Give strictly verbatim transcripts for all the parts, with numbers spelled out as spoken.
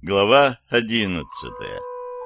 Глава одиннадцатая.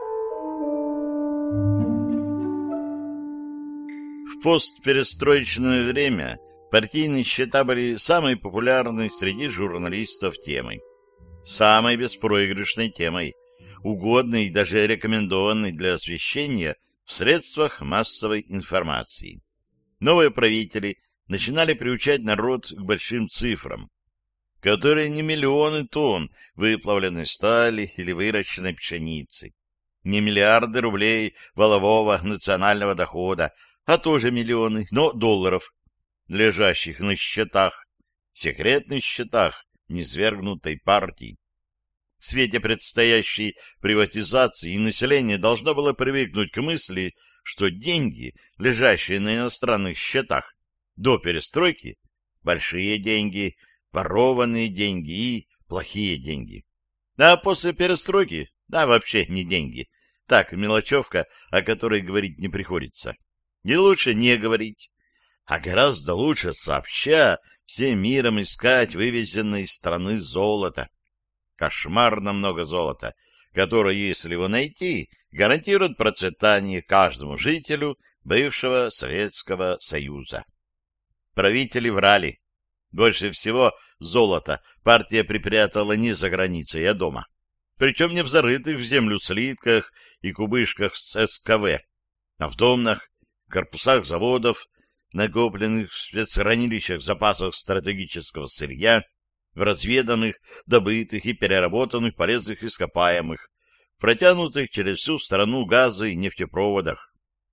В постперестроечное время партийные счета были самой популярной среди журналистов темой. Самой беспроигрышной темой, угодной и даже рекомендованной для освещения в средствах массовой информации. Новые правители начинали приучать народ к большим цифрам, которые не миллионы тонн выплавленной стали или выращенной пшеницы, не миллиарды рублей валового национального дохода, а тоже миллионы, но долларов, лежащих на счетах, секретных счетах низвергнутой партии. В свете предстоящей приватизации население должно было привыкнуть к мысли, что деньги, лежащие на иностранных счетах до перестройки, большие деньги, ворованные деньги и плохие деньги. А после перестройки, да, вообще не деньги. Так, мелочевка, о которой говорить не приходится. И лучше не говорить, а гораздо лучше сообща всем миром искать вывезенное из страны золото. Кошмарно много золота, которое, если его найти, гарантирует процветание каждому жителю бывшего Советского Союза. Правители врали. Больше всего золота партия припрятала не за границей, а дома. Причем не в зарытых в землю слитках и кубышках с эс ка вэ, а в домнах, корпусах заводов, накопленных в спецхранилищах запасов стратегического сырья, в разведанных, добытых и переработанных полезных ископаемых, протянутых через всю страну газа и нефтепроводах.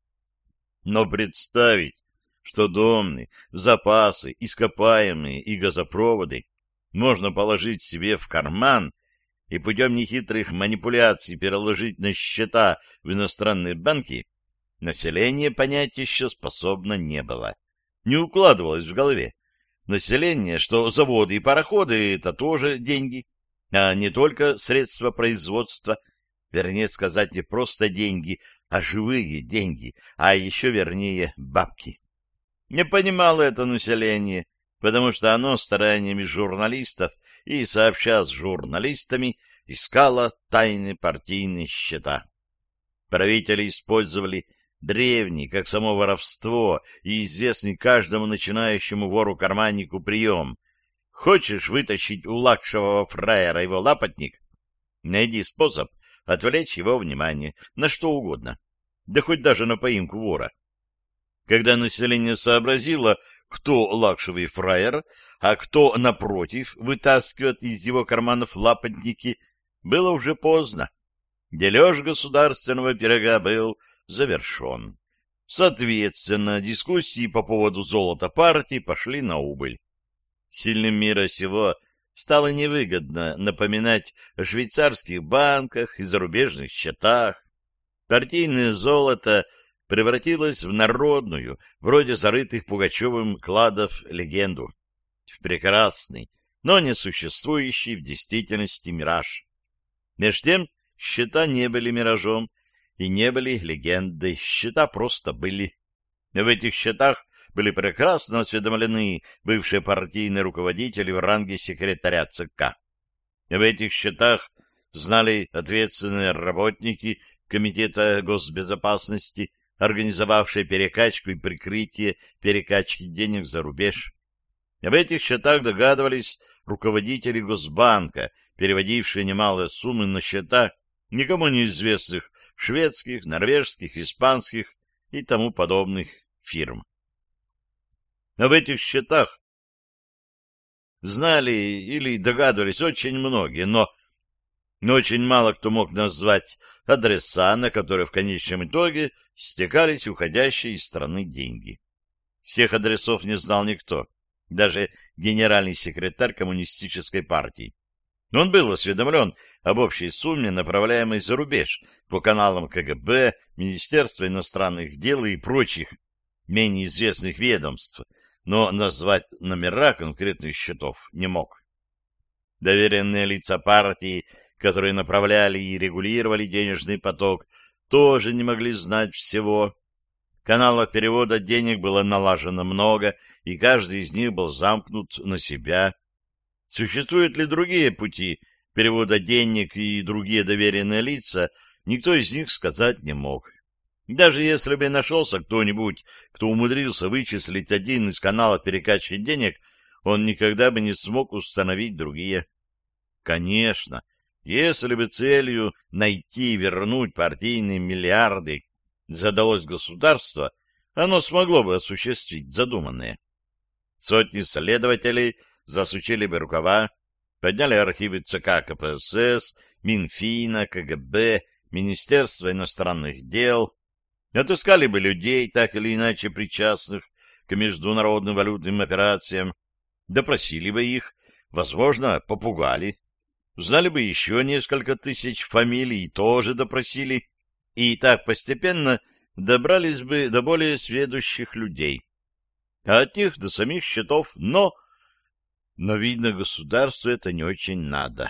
Но представить, что домны, запасы, ископаемые и газопроводы можно положить себе в карман и путем нехитрых манипуляций переложить на счета в иностранные банки, население понять еще способно не было. Не укладывалось в голове. Население, что заводы и пароходы — это тоже деньги, а не только средства производства, вернее сказать, не просто деньги, а живые деньги, а еще вернее бабки. Не понимало это население, потому что оно стараниями журналистов и сообща с журналистами искало тайные партийные счета. Правители использовали древний, как само воровство, и известный каждому начинающему вору-карманнику прием. Хочешь вытащить у лакшевого фраера его лапотник? Найди способ отвлечь его внимание на что угодно, да хоть даже на поимку вора. Когда население сообразило, кто лакшевый фраер, а кто, напротив, вытаскивает из его карманов лапотники, было уже поздно. Дележ государственного пирога был завершен. Соответственно, дискуссии по поводу золота партии пошли на убыль. Сильным мира сего стало невыгодно напоминать о швейцарских банках и зарубежных счетах. Партийное золото превратилось в народную, вроде зарытых Пугачевым кладов, легенду, в прекрасный, но не существующий в действительности мираж. Меж тем счета не были миражом и не были легендой, счета просто были. В этих счетах были прекрасно осведомлены бывшие партийные руководители в ранге секретаря ЦК. В этих счетах знали ответственные работники Комитета госбезопасности, организовавшие перекачку и прикрытие перекачки денег за рубеж. Об этих счетах догадывались руководители Госбанка, переводившие немалые суммы на счета никому неизвестных шведских, норвежских, испанских и тому подобных фирм. Об этих счетах знали или догадывались очень многие, но, но очень мало кто мог назвать адреса, на которые в конечном итоге стекались уходящие из страны деньги. Всех адресов не знал никто, даже генеральный секретарь коммунистической партии. Он был осведомлен об общей сумме, направляемой за рубеж по каналам ка гэ бэ, Министерства иностранных дел и прочих менее известных ведомств, но назвать номера конкретных счетов не мог. Доверенные лица партии, которые направляли и регулировали денежный поток, тоже не могли знать всего. Каналов перевода денег было налажено много, и каждый из них был замкнут на себя. Существуют ли другие пути перевода денег и другие доверенные лица никто из них сказать не мог. Даже если бы нашелся кто-нибудь, кто умудрился вычислить один из каналов перекачки денег, он никогда бы не смог установить другие. Конечно, если бы целью найти и вернуть партийные миллиарды задалось государство, оно смогло бы осуществить задуманное. Сотни следователей засучили бы рукава, подняли архивы ЦК КПСС, Минфина, КГБ, Министерства иностранных дел, отыскали бы людей, так или иначе причастных к международным валютным операциям, допросили бы их, возможно, попугали, узнали бы еще несколько тысяч фамилий и тоже допросили, и так постепенно добрались бы до более сведущих людей. А от них до самих счетов, но... Но, видно, государству это не очень надо.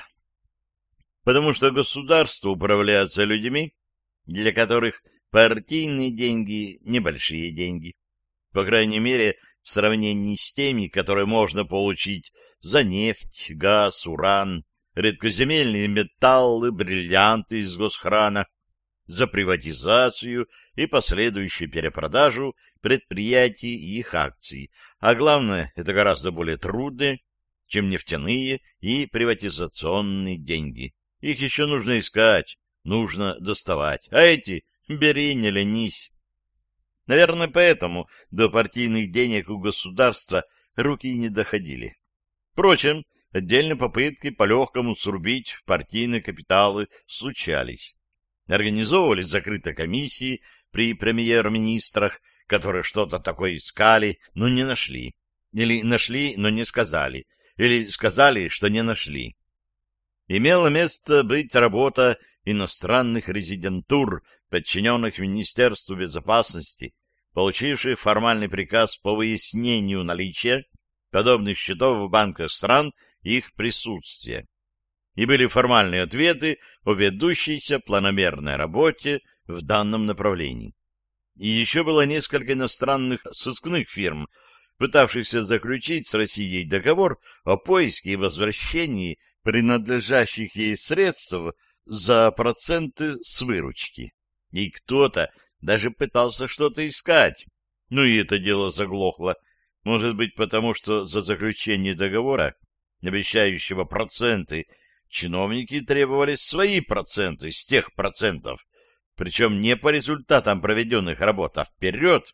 Потому что государство управляется людьми, для которых партийные деньги — небольшие деньги. По крайней мере, в сравнении с теми, которые можно получить за нефть, газ, уран, редкоземельные металлы, бриллианты из госхрана, за приватизацию и последующую перепродажу предприятий и их акций. А главное, это гораздо более трудно, чем нефтяные и приватизационные деньги. Их еще нужно искать, нужно доставать. А эти — бери, не ленись. Наверное, поэтому до партийных денег у государства руки не доходили. Впрочем, отдельные попытки по-легкому срубить в партийные капиталы случались. Организовывались закрытые комиссии при премьер-министрах, которые что-то такое искали, но не нашли. Или нашли, но не сказали. Или сказали, что не нашли. Имела место быть работа иностранных резидентур, подчиненных Министерству безопасности, получивших формальный приказ по выяснению наличия подобных счетов в банках стран и их присутствия. И были формальные ответы о ведущейся планомерной работе в данном направлении. И еще было несколько иностранных сыскных фирм, пытавшихся заключить с Россией договор о поиске и возвращении принадлежащих ей средств за проценты с выручки. И кто-то даже пытался что-то искать. Ну и это дело заглохло. Может быть, потому что за заключение договора, обещающего проценты, чиновники требовали свои проценты с тех процентов, причем не по результатам проведенных работ, а вперед.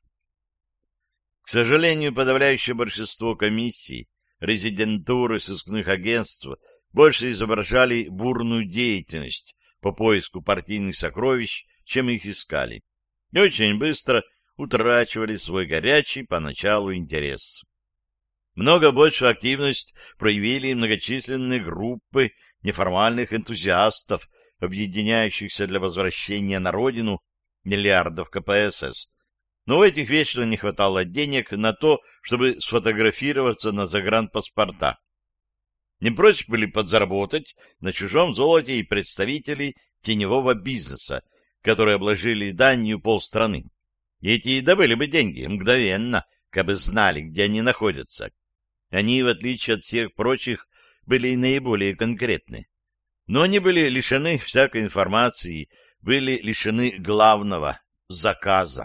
К сожалению, подавляющее большинство комиссий, резидентур и сыскных агентств больше изображали бурную деятельность по поиску партийных сокровищ, чем их искали, и очень быстро утрачивали свой горячий поначалу интерес. Много большую активность проявили многочисленные группы неформальных энтузиастов, объединяющихся для возвращения на родину миллиардов КПСС. Но у этих вечно не хватало денег на то, чтобы сфотографироваться на загранпаспорта. Не прочь были подзаработать на чужом золоте и представители теневого бизнеса, которые обложили данью полстраны. И эти и добыли бы деньги мгновенно, как бы знали, где они находятся. Они, в отличие от всех прочих, были наиболее конкретны. Но они были лишены всякой информации, были лишены главного — заказа.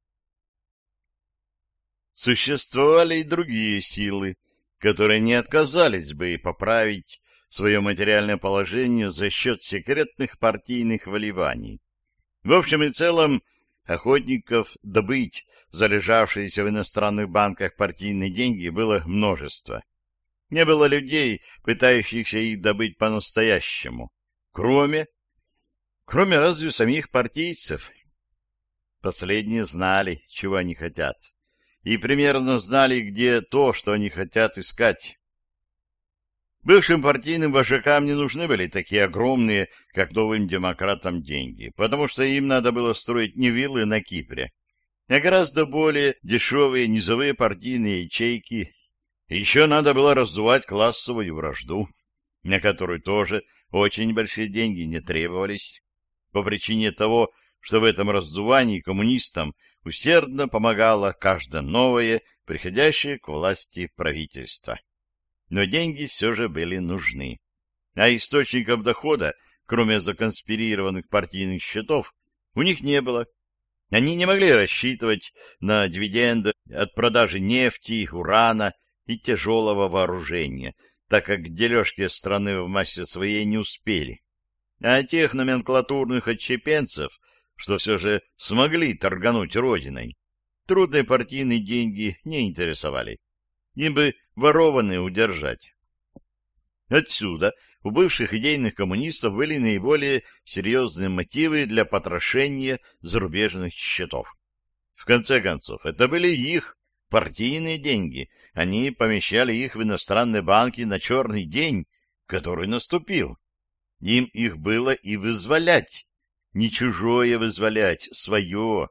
Существовали и другие силы, которые не отказались бы поправить свое материальное положение за счет секретных партийных вливаний. В общем и целом, охотников добыть залежавшиеся в иностранных банках партийные деньги было множество. Не было людей, пытающихся их добыть по-настоящему, кроме... кроме разве самих партийцев. Последние знали, чего они хотят, и примерно знали, где то, что они хотят искать. Бывшим партийным вожакам не нужны были такие огромные, как новым демократам, деньги, потому что им надо было строить не виллы на Кипре, а гораздо более дешевые низовые партийные ячейки. Еще надо было раздувать классовую вражду, на которую тоже очень большие деньги не требовались, по причине того, что в этом раздувании коммунистам усердно помогало каждое новое, приходящее к власти правительство. Но деньги все же были нужны. а источников дохода, кроме законспирированных партийных счетов, у них не было. Они не могли рассчитывать на дивиденды от продажи нефти, урана и тяжелого вооружения, так как дележки страны в массе своей не успели. А тех номенклатурных отщепенцев, что все же смогли торгануть родиной, трудные партийные деньги не интересовали. Им бы ворованные удержать. Отсюда у бывших идейных коммунистов были наиболее серьезные мотивы для потрошения зарубежных счетов. В конце концов, это были их партийные деньги. Они помещали их в иностранные банки на черный день, который наступил. Им их было и вызволять. Не чужое вызволять, свое.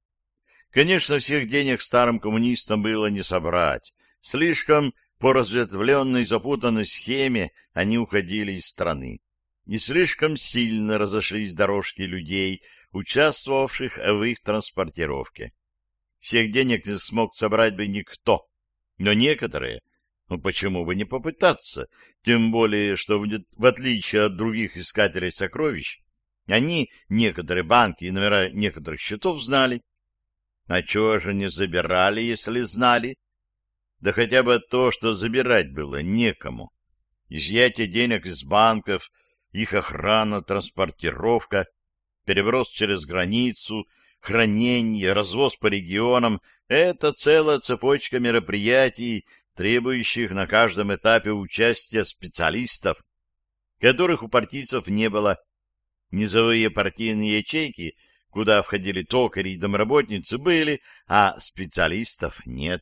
Конечно, всех денег старым коммунистам было не собрать. Слишком по разветвленной запутанной схеме они уходили из страны. И слишком сильно разошлись дорожки людей, участвовавших в их транспортировке. Всех денег не смог собрать бы никто, но некоторые, ну почему бы не попытаться, тем более, что в, в отличие от других искателей сокровищ, они некоторые банки и номера некоторых счетов знали. А чего же не забирали, если знали? Да хотя бы то, что забирать было некому. Изъятие денег из банков, их охрана, транспортировка, переброс через границу, хранение, развоз по регионам — это целая цепочка мероприятий, требующих на каждом этапе участия специалистов, которых у партийцев не было. Низовые партийные ячейки, куда входили токари и домработницы, были, а специалистов нет.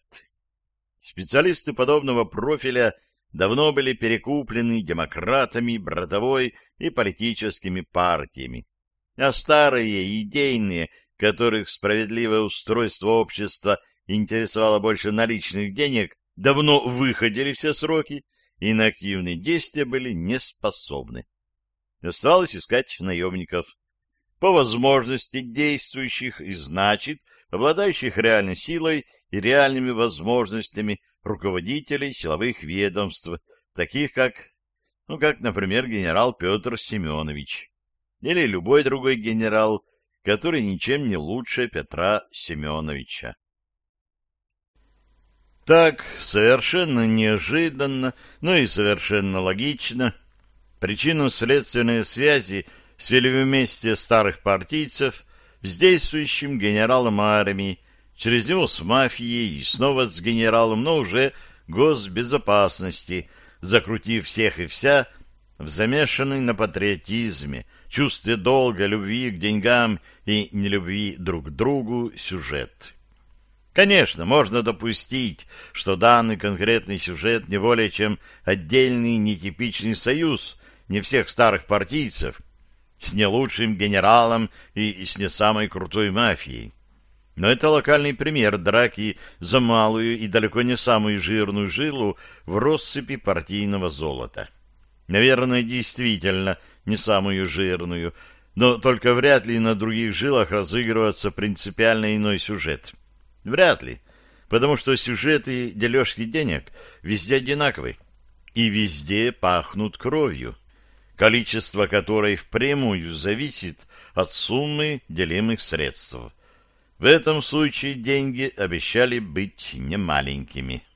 Специалисты подобного профиля давно были перекуплены демократами, братовой и политическими партиями. А старые, идейные, которых справедливое устройство общества интересовало больше наличных денег, давно выходили все сроки и на активные действия были неспособны. Осталось искать наемников. По возможности действующих и, значит, обладающих реальной силой и реальными возможностями руководителей силовых ведомств, таких как, ну, как, например, генерал Петр Семенович, или любой другой генерал, который ничем не лучше Петра Семеновича. Так, совершенно неожиданно, но и совершенно логично, причинно-следственные связи свели вместе старых партийцев с действующим генералом армии, через него с мафией и снова с генералом, но уже госбезопасности, закрутив всех и вся в замешанный на патриотизме, чувстве долга, любви к деньгам и нелюбви друг к другу сюжет. Конечно, можно допустить, что данный конкретный сюжет не более чем отдельный нетипичный союз не всех старых партийцев с не лучшим генералом и с не самой крутой мафией. Но это локальный пример драки за малую и далеко не самую жирную жилу в россыпи партийного золота. Наверное, действительно не самую жирную, но только вряд ли на других жилах разыгрывается принципиально иной сюжет. Вряд ли, потому что сюжеты дележки денег везде одинаковы и везде пахнут кровью, количество которой впрямую зависит от суммы делимых средств. В этом случае деньги обещали быть немаленькими.